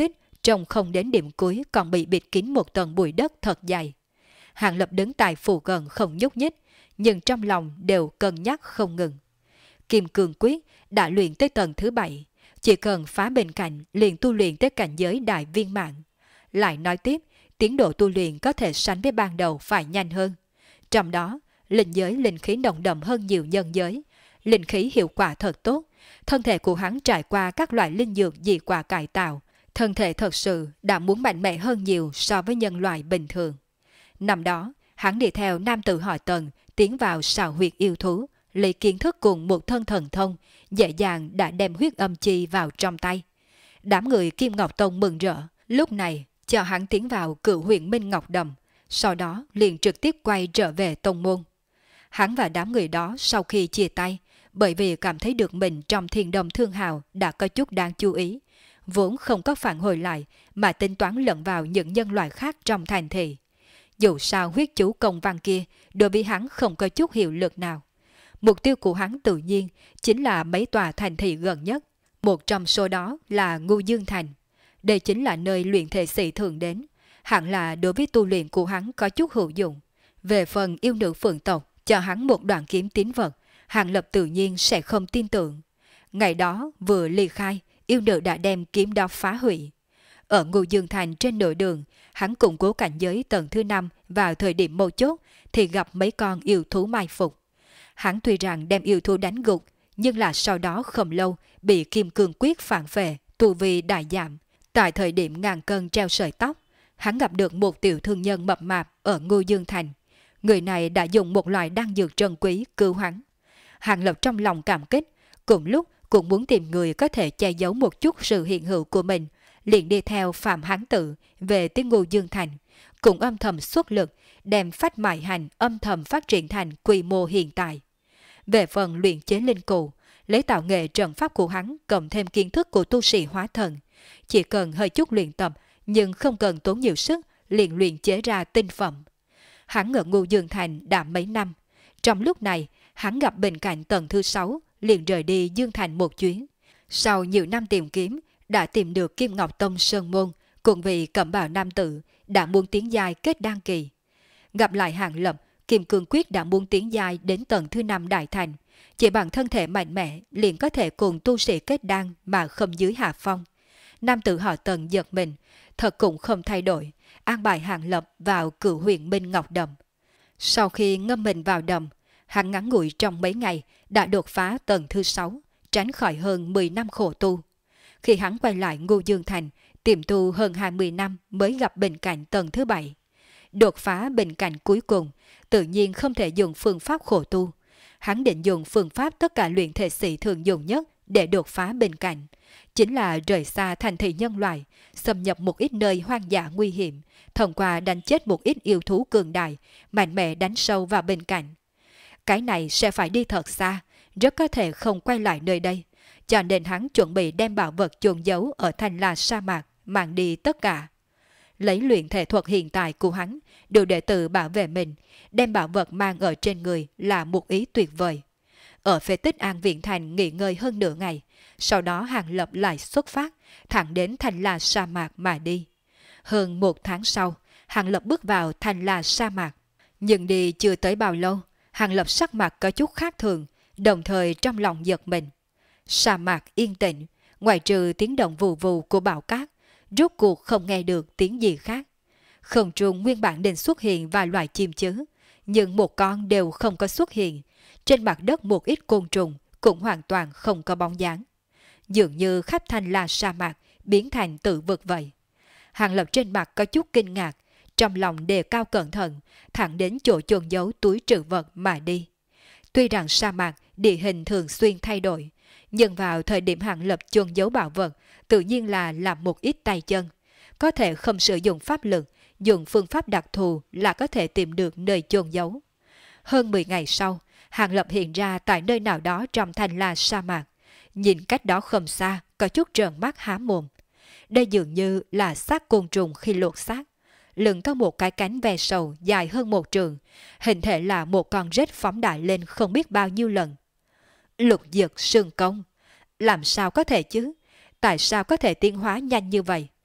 trông không đến điểm cuối còn bị bịt kín một tầng bụi đất thật dày. Hàng Lập đứng tại phụ cận không nhúc nhích, nhưng trong lòng đều cân nhắc không ngừng. Kim Cương Quyết đã luyện tới tầng thứ 7, chỉ cần phá bên cạnh liền tu luyện tới cảnh giới đại viên mãn. Lại nói tiếp, tiến độ tu luyện có thể sánh với ban đầu phải nhanh hơn. Trong đó, linh giới linh khí nồng đậm hơn nhiều nhân giới, linh khí hiệu quả thật tốt. Thân thể của hắn trải qua các loại linh dược dị quả cải tạo, thân thể thật sự đã muốn mạnh mẽ hơn nhiều so với nhân loại bình thường. Năm đó, hắn đi theo nam tử họ Tần tiến vào sào huyệt yêu thú, lấy kiến thức cùng một thân thần thông, dễ dàng đã đem huyết âm chi vào trong tay. Đám người Kim Ngọc Tông mừng rỡ, lúc này cho hắn tiến vào Cửu Huyền Minh Ngọc Đầm, sau đó liền trực tiếp quay trở về tông môn. Hắn và đám người đó sau khi chia tay, bởi vì cảm thấy được mình trong Thiên Đồng Thương Hào đã có chút đáng chú ý, vốn không có phản hồi lại mà tính toán lẫn vào những nhân loại khác trong thành thị. Dù sao huyết chú công văn kia đối với hắn không có chút hiệu lực nào. Mục tiêu của hắn tự nhiên chính là mấy tòa thành thị gần nhất, một trong số đó là Ngưu Dương Thành. Đây chính là nơi luyện thể sĩ thường đến, hẳn là đối với tu luyện của hắn có chút hữu dụng. Về phần yêu nữ phượng tộc cho hắn một đoạn kiếm tín vật, Hàng Lập tự nhiên sẽ không tin tưởng. Ngày đó vừa ly khai, yêu nữ đã đem kiếm đó phá hủy. Ở Ngưu Dương Thành trên nội đường, hắn củng cố cảnh giới tầng thứ 5 vào thời điểm mấu chốt thì gặp mấy con yêu thú mai phục. Hắn tuy rằng đem yêu thú đánh gục, nhưng là sau đó không lâu bị Kim Cương Quyết phản vệ, tu vi đại giảm. Tại thời điểm ngàn cân treo sợi tóc, hắn gặp được một tiểu thương nhân mập mạp ở Ngưu Dương Thành. Người này đã dùng một loại đan dược trân quý cứu hắn. Hàng Lập trong lòng cảm kích, cùng lúc cũng muốn tìm người có thể che giấu một chút sự hiện hữu của mình, liền đi theo Phạm Hán Tự về tới Ngưu Dương Thành, cũng âm thầm xuất lực đem Phách Mại Hành âm thầm phát triển thành quy mô hiện tại. Về phần luyện chế linh cụ, lấy tạo nghệ trận pháp của hắn cộng thêm kiến thức của tu sĩ hóa thần, chỉ cần hơi chút luyện tập nhưng không cần tốn nhiều sức liền luyện chế ra tinh phẩm. Hắn ở Ngưu Dương Thành đã mấy năm, trong lúc này hắn gặp bên cạnh tầng thứ 6 liền rời đi Dương Thành một chuyến. Sau nhiều năm tìm kiếm, đã tìm được Kim Ngọc Tông Sơn Môn cùng vị cẩm bào nam tử đã muốn tiến giai kết đan kỳ. Gặp lại Hàng Lập, Kim Cương Quyết đã muốn tiến giai đến tầng thứ 5 đại thành, chỉ bằng thân thể mạnh mẽ liền có thể cùng tu sĩ kết đan mà không dưới hạ phong. Nam tử họ Tần giật mình, thật cũng không thay đổi, an bài Hàng Lập vào Cửu Huyền Minh Ngọc Đầm. Sau khi ngâm mình vào đầm, hắn ngắn ngủi trong mấy ngày đã đột phá tầng thứ 6, tránh khỏi hơn 10 năm khổ tu. Khi hắn quay lại Ngưu Dương Thành, tiềm tu hơn 20 năm mới gặp bình cảnh tầng thứ 7. Đột phá bình cảnh cuối cùng, tự nhiên không thể dùng phương pháp khổ tu. Hắn định dùng phương pháp tất cả luyện thể sĩ thường dùng nhất để đột phá bình cảnh, chính là rời xa thành thị nhân loại, xâm nhập một ít nơi hoang dã nguy hiểm, thông qua đánh chết một ít yêu thú cường đại, mạnh mẽ đánh sâu vào bên cạnh. Cái này sẽ phải đi thật xa, rất có thể không quay lại nơi đây, cho nên hắn chuẩn bị đem bảo vật chôn giấu ở Thanh La sa mạc, mang đi tất cả. Lấy luyện thể thuật hiện tại của hắn, đều để tự bảo vệ mình, đem bảo vật mang ở trên người là một ý tuyệt vời. Ở phế tích An Viện Thành nghỉ ngơi hơn nửa ngày, sau đó Hàng Lập lại xuất phát, thẳng đến Thanh La sa mạc mà đi. Hơn một tháng sau, Hàng Lập bước vào Thanh La sa mạc. Nhưng đi chưa tới bao lâu, Hàng Lập sắc mặt có chút khác thường, đồng thời trong lòng giật mình. Sa mạc yên tĩnh, ngoại trừ tiếng động vù vù của bão cát, rốt cuộc không nghe được tiếng gì khác. Không trung nguyên bản định xuất hiện vài loài chim chứ, nhưng một con đều không có xuất hiện. Trên mặt đất một ít côn trùng cũng hoàn toàn không có bóng dáng. Dường như khắp Thanh La sa mạc biến thành tự vực vậy. Hàng Lập trên mặt có chút kinh ngạc, trong lòng đề cao cẩn thận, thẳng đến chỗ chôn giấu túi trữ vật mà đi. Tuy rằng sa mạc địa hình thường xuyên thay đổi, nhưng vào thời điểm Hàng Lập chôn giấu bảo vật, tự nhiên là làm một ít tay chân. Có thể không sử dụng pháp lực, dùng phương pháp đặc thù là có thể tìm được nơi chôn giấu. Hơn 10 ngày sau, Hàng Lập hiện ra tại nơi nào đó trong Thanh La sa mạc. Nhìn cách đó không xa, có chút trợn mắt há mồm. Đây dường như là xác côn trùng khi luộc xác. Lưng có một cái cánh ve sầu dài hơn một trường, hình thể là một con rết phóng đại lên không biết bao nhiêu lần. Lục dực sương công, làm sao có thể chứ? Tại sao có thể tiến hóa nhanh như vậy?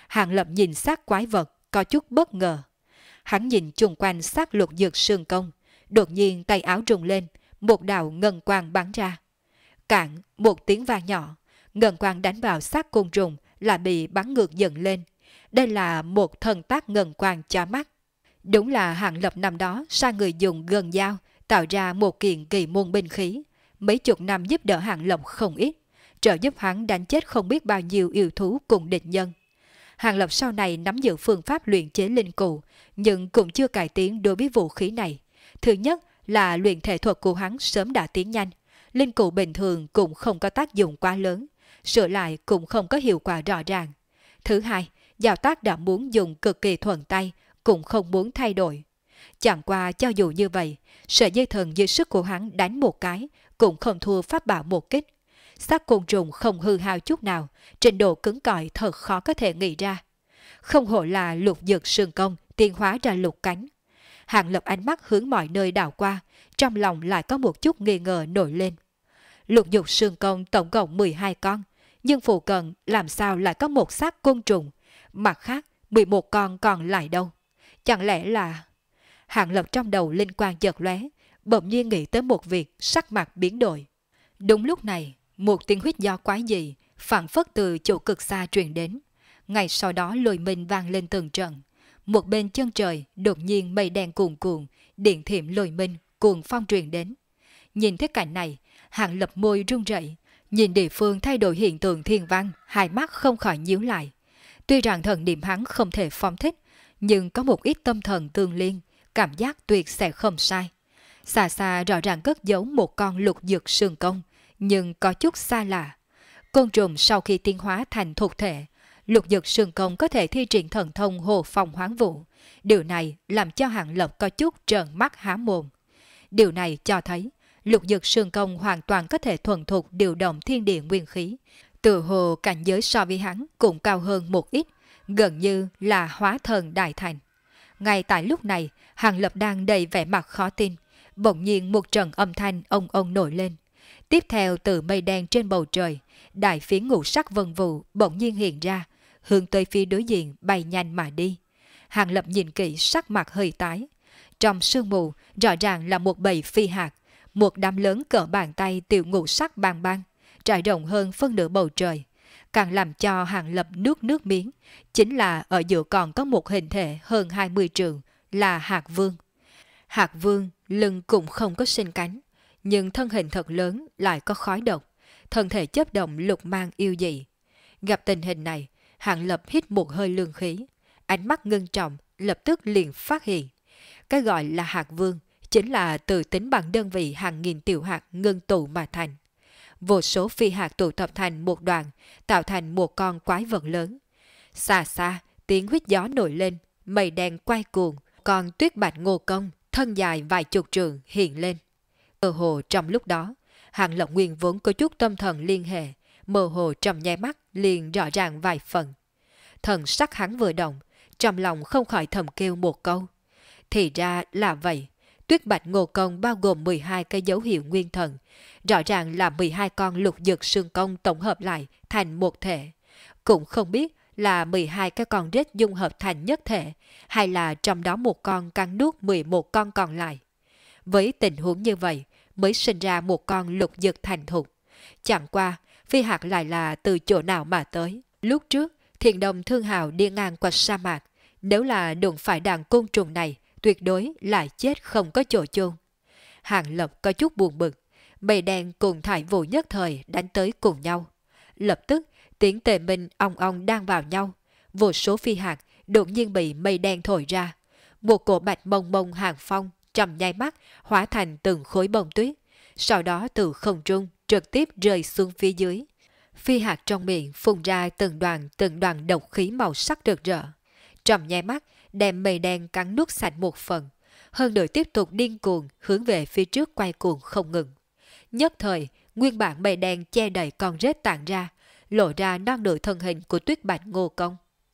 Hàng Lập nhìn xác quái vật có chút bất ngờ. Hắn nhìn chung quanh xác Lục Dược Sương Công, đột nhiên tay áo rung lên, một đạo ngân quang bắn ra. Cạn một tiếng vang nhỏ, ngân quang đánh vào xác côn trùng là bị bắn ngược dần lên. Đây là một thần tác ngân quang chói mắt. Đúng là Hàng Lập năm đó sai người dùng gân dao tạo ra một kiện kỳ môn binh khí, mấy chục năm giúp đỡ Hàng Lập không ít, trợ giúp hắn đánh chết không biết bao nhiêu yêu thú cùng địch nhân. Hàng Lập sau này nắm giữ phương pháp luyện chế linh cụ, nhưng cũng chưa cải tiến đối với vũ khí này. Thứ nhất là luyện thể thuật của hắn sớm đã tiến nhanh, linh cụ bình thường cũng không có tác dụng quá lớn, sửa lại cũng không có hiệu quả rõ ràng. Thứ hai, Giao Tác đã muốn dùng cực kỳ thuận tay, cũng không muốn thay đổi. Chẳng qua cho dù như vậy, sợi dây thần dưới sức của hắn đánh một cái cũng không thua pháp bảo một kích. Xác côn trùng không hư hao chút nào, trình độ cứng cỏi thật khó có thể nghĩ ra. Không hổ là Lục Dược Sương Công tiến hóa ra lục cánh. Hàng Lập ánh mắt hướng mọi nơi đảo qua, trong lòng lại có một chút nghi ngờ nổi lên. Lục Dược Sương Công tổng cộng 12 con, nhưng phụ cận làm sao lại có một xác côn trùng, mặt khác 11 con còn lại đâu? Chẳng lẽ là... Hàng Lập trong đầu linh quang chợt lóe, bỗng nhiên nghĩ tới một việc, sắc mặt biến đổi. Đúng lúc này, một tiếng huýt gió quái dị phảng phất từ chỗ cực xa truyền đến. Ngay sau đó lôi minh vang lên từng trận. Một bên chân trời đột nhiên mây đen cuồn cuộn, điện thiểm lôi minh cuồng phong truyền đến. Nhìn thấy cảnh này, Hàng Lập môi run rẩy, nhìn địa phương thay đổi hiện tượng thiên văn, hai mắt không khỏi nhíu lại. Tuy rằng thần niệm hắn không thể phóng thích, nhưng có một ít tâm thần tương liên, cảm giác tuyệt sẽ không sai. Xa xa rõ ràng cất giấu một con Lục Dược Sương Công, nhưng có chút xa lạ. Côn trùng sau khi tiến hóa thành thuộc thể, Lục Dược Sương Công có thể thi triển thần thông Hồ Phong Hoán Vũ. Điều này làm cho Hàng Lập có chút trợn mắt há mồm. Điều này cho thấy Lục Dược Sương Công hoàn toàn có thể thuần thục điều động thiên địa nguyên khí. Tự hồ cảnh giới so với hắn cũng cao hơn một ít, gần như là hóa thần đại thành. Ngay tại lúc này, Hàng Lập đang đầy vẻ mặt khó tin, bỗng nhiên một trận âm thanh ông ông nổi lên. Tiếp theo từ mây đen trên bầu trời, đại phiến ngũ sắc vân vụ bỗng nhiên hiện ra, hướng tới phía đối diện bay nhanh mà đi. Hàng Lập nhìn kỹ sắc mặt hơi tái. Trong sương mù rõ ràng là một bầy phi hạt, một đám lớn cỡ bàn tay tiểu ngũ sắc bang bang, trải rộng hơn phân nửa bầu trời. Càng làm cho Hàng Lập nước miếng, chính là ở giữa còn có một hình thể hơn 20 trượng, là Hạt Vương. Hạt Vương lưng cũng không có sinh cánh, nhưng thân hình thật lớn lại có khói độc, thân thể chớp động lục mang yêu dị. Gặp tình hình này, Hàng Lập hít một hơi lương khí, ánh mắt ngưng trọng, lập tức liền phát hiện. Cái gọi là Hạt Vương chính là từ tính bằng đơn vị hàng nghìn tiểu hạt ngưng tụ mà thành. Vô số phi hạt tụ tập thành một đoàn, tạo thành một con quái vật lớn. Xa xa, tiếng huýt gió nổi lên, mây đen quay cuồng, con Tuyết Bạch Ngô Công, thân dài vài chục trượng hiện lên. Mơ hồ trong lúc đó, Hàng Lập nguyên vốn có chút tâm thần liên hệ, mơ hồ trong nháy mắt liền rõ ràng vài phần. Thần sắc hắn vừa động, trong lòng không khỏi thầm kêu một câu. Thì ra là vậy. Tuyết Bạch Ngô Công bao gồm 12 cái dấu hiệu nguyên thần, rõ ràng là 12 con Lục Dược Sương Công tổng hợp lại thành một thể. Cũng không biết là 12 cái con rết dung hợp thành nhất thể, hay là trong đó một con cắn nuốt 11 con còn lại. Với tình huống như vậy, mới sinh ra một con Lục Dược thành thục. Chẳng qua, phi hạt lại là từ chỗ nào mà tới. Lúc trước, Thiền Đồng Thương Hào đi ngang qua sa mạc, nếu là đụng phải đàn côn trùng này, tuyệt đối lại chết không có chỗ chôn. Hàng Lập có chút buồn bực, mây đen cùng thải vụ nhất thời đánh tới cùng nhau. Lập tức, tiếng tề minh ong ong đang vào nhau, vô số phi hạt đột nhiên bị mây đen thổi ra. Một cổ bạch mông mông hàng phong trong nháy mắt hóa thành từng khối bông tuyết, sau đó từ không trung trực tiếp rơi xuống phía dưới. Phi hạt trong miệng phun ra từng đoàn độc khí màu sắc rực rỡ. Trong nháy mắt, đem mây đen cắn nuốt sạch một phần, hơn nữa tiếp tục điên cuồng hướng về phía trước quay cuồng không ngừng. Nhất thời, nguyên bản mây đen che đầy con rết tản ra, lộ ra non nửa thân hình của Tuyết Bạch Ngô Công.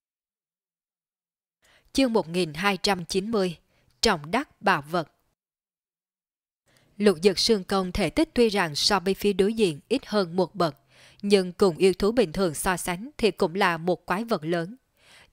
Chương 1290 Trọng đắc bảo vật. Lục Dược Sương Công thể tích tuy rằng so với phía đối diện ít hơn một bậc, nhưng cùng yêu thú bình thường so sánh thì cũng là một quái vật lớn.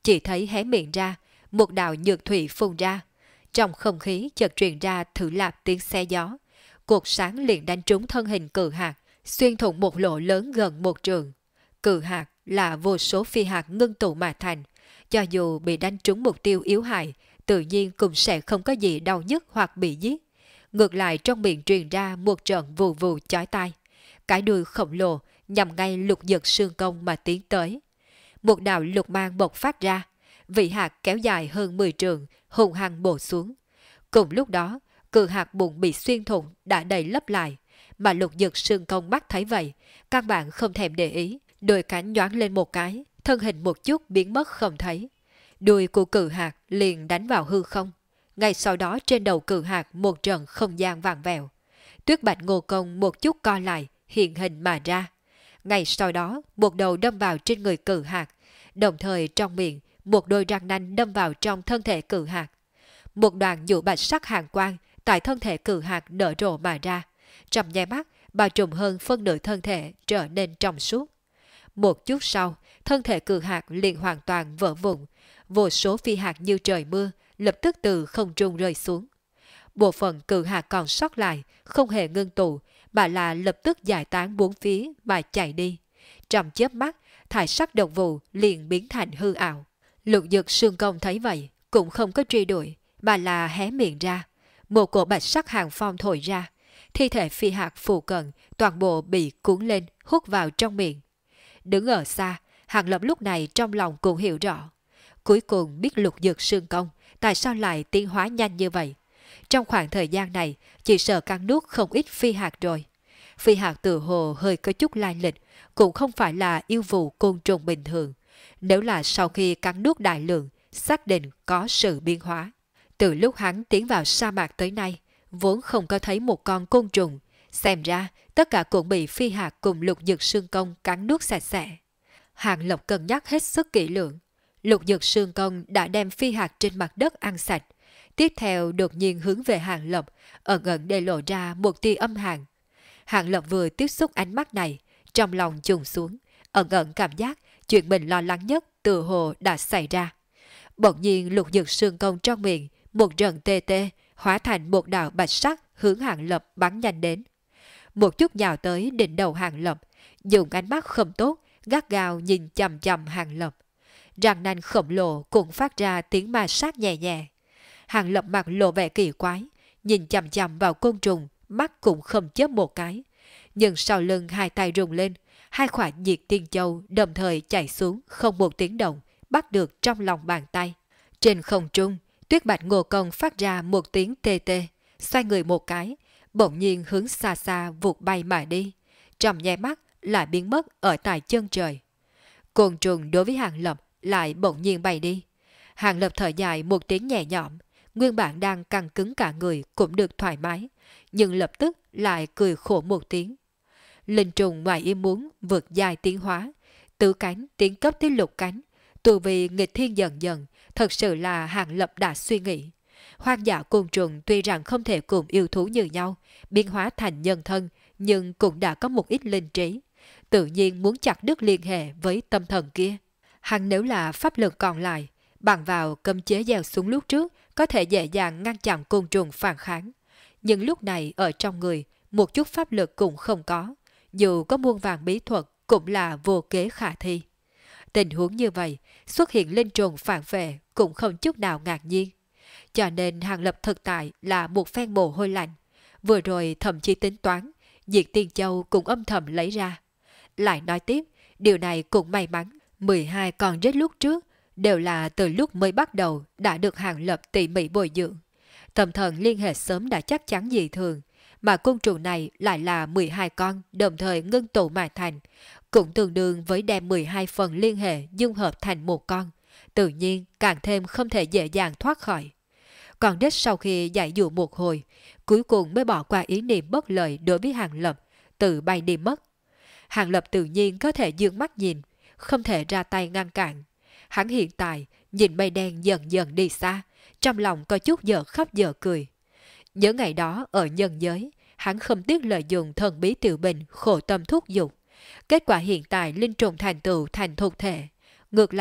chỉ thấy hé miệng ra, một đạo nhược thủy phun ra. Trong không khí chợt truyền ra thử lạp tiếng xe gió. Cột sáng liền đánh trúng thân hình cự hạt, xuyên thủng một lỗ lớn gần một trường. Cự hạt là vô số phi hạt ngưng tụ mà thành, cho dù bị đánh trúng mục tiêu yếu hại, tự nhiên cũng sẽ không có gì đau nhức hoặc bị giết. Ngược lại trong miệng truyền ra một trận vù vù chói tai. Cái đuôi khổng lồ nhằm ngay Lục Dực xương công mà tiến tới. Một đạo lục mang bộc phát ra, vị hạt kéo dài hơn 10 trường, hùng hăng bổ xuống. Cùng lúc đó, cự hạt bụng bị xuyên thủng đã đầy lấp lại, mà Lục Dực xương công mắt thấy vậy, các bạn không thèm để ý, đôi cánh nhoáng lên một cái, thân hình một chút biến mất không thấy. Đuôi của cự hạt liền đánh vào hư không. Ngay sau đó trên đầu cự hạt một trận không gian vàng vẹo. Tuyết Bạch Ngô Công một chút co lại, hiện hình mà ra. Ngay sau đó một đầu đâm vào trên người cự hạt, đồng thời trong miệng một đôi răng nanh đâm vào trong thân thể cự hạt. Một đoàn nhũ bạch sắc hàn quang tại thân thể cự hạt nở rộ mà ra, trong nháy mắt bao trùm hơn phân nửa thân thể trở nên trong suốt. Một chút sau, thân thể cự hạt liền hoàn toàn vỡ vụn, vô số phi hạt như trời mưa lập tức từ không trung rơi xuống. Bộ phận cự hạt còn sót lại không hề ngưng tụ, mà là lập tức giải tán bốn phía mà chạy đi. Trong chớp mắt, thải sắc độc vụ liền biến thành hư ảo. Lục Dực xương công thấy vậy, cũng không có truy đuổi, mà là hé miệng ra. Một cổ bạch sắc hàng phong thổi ra, thi thể phi hạt phù cận toàn bộ bị cuốn lên hút vào trong miệng. Đứng ở xa, Hàng Lập lúc này trong lòng cũng hiểu rõ. Cuối cùng biết Lục Dực xương công tại sao lại tiến hóa nhanh như vậy. Trong khoảng thời gian này, chỉ sợ cắn nuốt không ít phi hạt rồi. Phi hạt tự hồ hơi có chút lai lịch, cũng không phải là yêu vụ côn trùng bình thường. Nếu là sau khi cắn nuốt đại lượng, xác định có sự biến hóa. Từ lúc hắn tiến vào sa mạc tới nay, vốn không có thấy một con côn trùng. Xem ra, tất cả cũng bị phi hạt cùng Lục Dực xương công cắn nuốt sạch sẽ. Hàng Lập cân nhắc hết sức kỹ lưỡng. Lục Dực xương công đã đem phi hạt trên mặt đất ăn sạch. Tiếp theo đột nhiên hướng về Hàng Lập, ẩn ẩn để lộ ra một tia âm hàn. Hàng Lập vừa tiếp xúc ánh mắt này, trong lòng trùng xuống, ẩn ẩn cảm giác chuyện mình lo lắng nhất từ hồ đã xảy ra. Bỗng nhiên Lục Dực xương công trong miệng, một trận tê tê, hóa thành một đạo bạch sắc hướng Hàng Lập bắn nhanh đến. Một chút nhào tới đỉnh đầu Hàng Lập, dùng ánh mắt không tốt, gắt gao nhìn chằm chằm Hàng Lập. Răng nanh khổng lồ cũng phát ra tiếng ma sát nhẹ nhẹ. Hàng Lập mặt lộ vẻ kỳ quái, nhìn chằm chằm vào côn trùng, mắt cũng không chớp một cái. Nhưng sau lưng hai tay rung lên, hai quả nhiệt tiên châu đồng thời chảy xuống không một tiếng động, bắt được trong lòng bàn tay. Trên không trung, Tuyết Bạch Ngô Công phát ra một tiếng tê tê, xoay người một cái, bỗng nhiên hướng xa xa vụt bay mà đi. Trong nháy mắt lại biến mất ở tại chân trời. Côn trùng đối với Hàng Lập lại bỗng nhiên bay đi. Hàng Lập thở dài một tiếng nhẹ nhõm, nguyên bản đang căng cứng cả người cũng được thoải mái, nhưng lập tức lại cười khổ một tiếng. Linh trùng ngoài ý muốn vượt dài tiến hóa, tứ cánh tiến cấp tới lục cánh, tu vi nghịch thiên dần dần, thật sự là Hàng Lập đã suy nghĩ. Hoang dã côn trùng tuy rằng không thể cùng yêu thú như nhau, biến hóa thành nhân thân, nhưng cũng đã có một ít linh trí. Tự nhiên muốn chặt đứt liên hệ với tâm thần kia. Hắn nếu là pháp lực còn lại, bằng vào cấm chế gieo xuống lúc trước, có thể dễ dàng ngăn chặn côn trùng phản kháng. Nhưng lúc này ở trong người, một chút pháp lực cũng không có. Dù có muôn vàng bí thuật, cũng là vô kế khả thi. Tình huống như vậy, xuất hiện linh trùng phản vệ cũng không chút nào ngạc nhiên. Cho nên Hàng Lập thực tại là một phen mồ hôi lạnh. Vừa rồi thậm chí tính toán, Diệt Tiên Châu cũng âm thầm lấy ra. Lại nói tiếp, điều này cũng may mắn, 12 con rết lúc trước đều là từ lúc mới bắt đầu đã được Hàng Lập tỉ mỉ bồi dưỡng. Tâm thần liên hệ sớm đã chắc chắn dị thường, mà côn trùng này lại là 12 con đồng thời ngưng tụ mà thành, cũng tương đương với đem 12 phần liên hệ dung hợp thành một con, tự nhiên càng thêm không thể dễ dàng thoát khỏi. Còn đết sau khi giải dụ một hồi, cuối cùng mới bỏ qua ý niệm bất lợi đối với Hàng Lập, tự bay đi mất. Hàng Lập tự nhiên có thể dương mắt nhìn, không thể ra tay ngăn cản. Hắn hiện tại nhìn mây đen dần dần đi xa, trong lòng có chút dở khóc dở cười. Nhớ ngày đó ở nhân giới, hắn không tiếc lợi dụng thần bí tiểu bình khổ tâm thúc giục. Kết quả hiện tại linh trùng thành tựu thành thuộc thể, ngược lại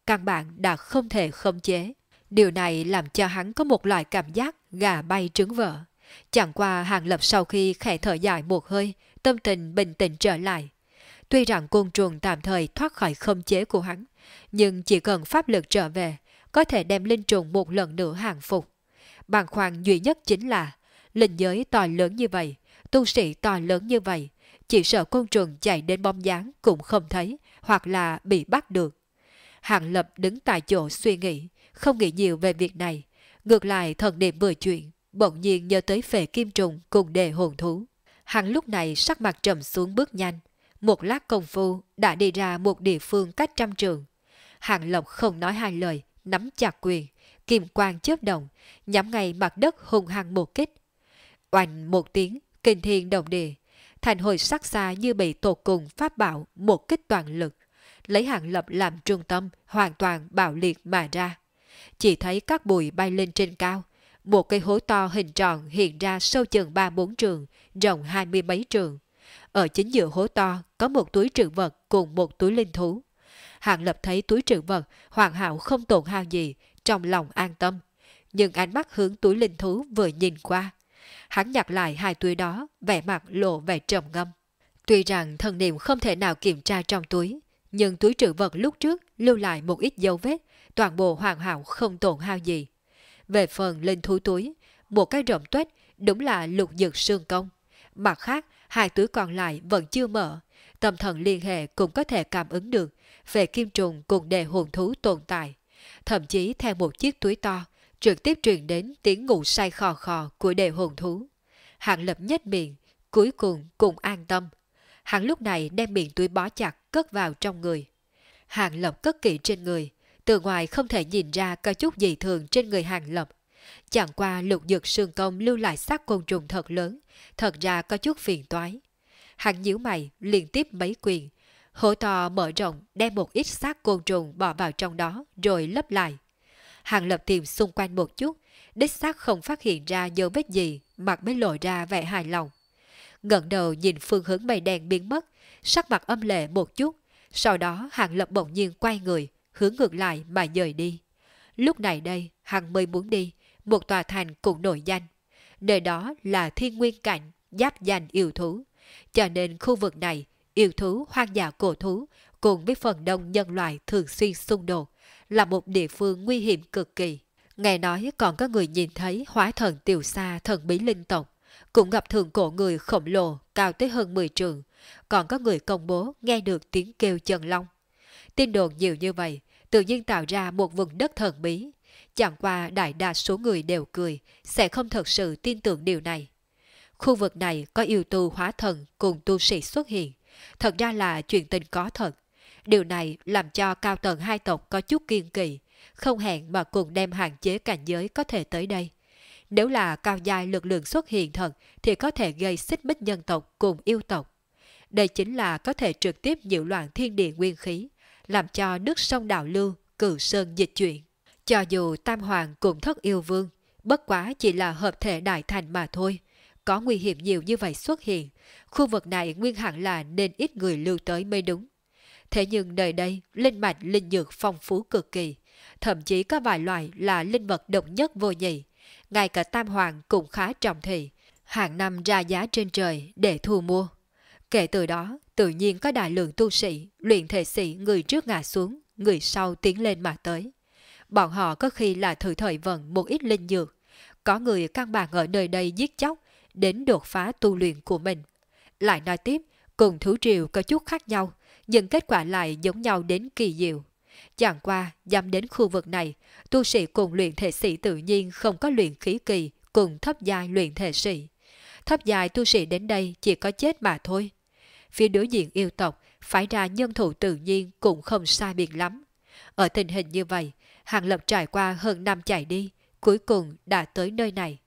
căn bản đã không thể khống chế. Điều này làm cho hắn có một loại cảm giác gà bay trứng vỡ. Chẳng qua Hàng Lập sau khi khẽ thở dài một hơi, tâm tình bình tĩnh trở lại. Tuy rằng côn trùng tạm thời thoát khỏi khống chế của hắn, nhưng chỉ cần pháp lực trở về, có thể đem linh trùng một lần nữa hàng phục. Bàng khoăn duy nhất chính là, linh giới to lớn như vậy, tu sĩ to lớn như vậy, chỉ sợ côn trùng chạy đến bóng dáng cũng không thấy, hoặc là bị bắt được. Hàng Lập đứng tại chỗ suy nghĩ, không nghĩ nhiều về việc này. Ngược lại thần niệm vừa chuyển, bỗng nhiên nhớ tới Phệ Kim Trùng cùng Đề Hồn Thú. Hắn lúc này sắc mặt trầm xuống bước nhanh. Một lát công phu đã đi ra một địa phương cách 100 trượng. Hàng Lập không nói hai lời, nắm chặt quyền, kim quang chớp động, nhắm ngay mặt đất hung hăng một kích. Oanh một tiếng, kinh thiên động địa, thành hồi sắc xa như bị tột cùng pháp bảo một kích toàn lực, lấy Hàng Lập làm trung tâm, hoàn toàn bạo liệt mà ra. Chỉ thấy các bụi bay lên trên cao, một cây hố to hình tròn hiện ra sâu chừng 3-4 trường, rộng 20 mấy trường. Ở chính giữa hố to có một túi trữ vật cùng một túi linh thú. Hàng Lập thấy túi trữ vật hoàn hảo không tổn hao gì, trong lòng an tâm. Nhưng ánh mắt hướng túi linh thú vừa nhìn qua. Hắn nhặt lại hai túi đó, vẻ mặt lộ vẻ trầm ngâm. Tuy rằng thần niệm không thể nào kiểm tra trong túi, nhưng túi trữ vật lúc trước lưu lại một ít dấu vết, toàn bộ hoàn hảo không tổn hao gì. Về phần linh thú túi, một cái rộng tuếch đúng là lục dược xương công. Mặt khác, hai túi còn lại vẫn chưa mở, tâm thần liên hệ cũng có thể cảm ứng được về kim trùng cùng Đề Hồn Thú tồn tại. Thậm chí theo một chiếc túi to, trực tiếp truyền đến tiếng ngủ say khò khò của Đề Hồn Thú. Hàng Lập nhếch miệng, cuối cùng cũng an tâm. Hắn lúc này đem miệng túi bó chặt cất vào trong người. Hàng Lập cất kỹ trên người, từ ngoài không thể nhìn ra có chút gì thường trên người Hàng Lập. Chẳng qua lục dược xương công lưu lại xác côn trùng thật lớn, thật ra có chút phiền toái. Hắn nhíu mày, liên tiếp mấy quyền. Hố to mở rộng đem một ít xác côn trùng bỏ vào trong đó rồi lấp lại. Hàng Lập tìm xung quanh một chút, đích xác không phát hiện ra dấu vết gì, mặt mới lộ ra vẻ hài lòng. Ngẩng đầu nhìn phương hướng mây đen biến mất, sắc mặt âm lệ một chút, sau đó Hàng Lập bỗng nhiên quay người, hướng ngược lại mà dời đi. Lúc này đây, hắn mới muốn đi, một tòa thành cũng nổi danh. Nơi đó là Thiên Nguyên Cảnh, giáp danh yêu thú. Cho nên khu vực này, yêu thú, hoang dã cổ thú, cùng với phần đông nhân loại thường xuyên xung đột, là một địa phương nguy hiểm cực kỳ. Nghe nói còn có người nhìn thấy hóa thần Tiều Sa thần bí linh tộc, cũng gặp thượng cổ người khổng lồ cao tới hơn 10 trượng, còn có người công bố nghe được tiếng kêu chân long. Tin đồn nhiều như vậy, tự nhiên tạo ra một vùng đất thần bí. Chẳng qua đại đa số người đều cười, sẽ không thật sự tin tưởng điều này. Khu vực này có yêu tu hóa thần cùng tu sĩ xuất hiện, thật ra là chuyện tình có thật. Điều này làm cho cao tầng hai tộc có chút kiêng kỵ, không hẹn mà cùng đem hạn chế cảnh giới có thể tới đây. Nếu là cao giai lực lượng xuất hiện thật thì có thể gây xích mích nhân tộc cùng yêu tộc. Đây chính là có thể trực tiếp nhiễu loạn thiên địa nguyên khí, làm cho nước sông đảo lưu, cửu sơn dịch chuyển. Cho dù Tam Hoàng cùng Thất Yêu Vương, bất quá chỉ là hợp thể đại thành mà thôi. Có nguy hiểm nhiều như vậy xuất hiện, khu vực này nguyên hẳn là nên ít người lưu tới mới đúng. Thế nhưng nơi đây, linh mạch linh dược phong phú cực kỳ, thậm chí có vài loại là linh vật độc nhất vô nhị. Ngay cả Tam Hoàng cũng khá trọng thị, hàng năm ra giá trên trời để thu mua. Kể từ đó, tự nhiên có đại lượng tu sĩ, luyện thể sĩ người trước ngã xuống, người sau tiến lên mà tới. Bọn họ có khi là thử thời vận một ít linh dược, có người căn bản ở nơi đây giết chóc, đến đột phá tu luyện của mình. Lại nói tiếp, cùng thú triều có chút khác nhau, nhưng kết quả lại giống nhau đến kỳ diệu. Chẳng qua, dám đến khu vực này, tu sĩ cùng luyện thể sĩ tự nhiên không có luyện khí kỳ cùng thấp giai luyện thể sĩ. Thấp giai tu sĩ đến đây chỉ có chết mà thôi. Phía đối diện yêu tộc, phái ra nhân thủ tự nhiên cũng không sai biệt lắm. Ở tình hình như vậy, Hàng Lập trải qua hơn năm chạy đi, cuối cùng đã tới nơi này.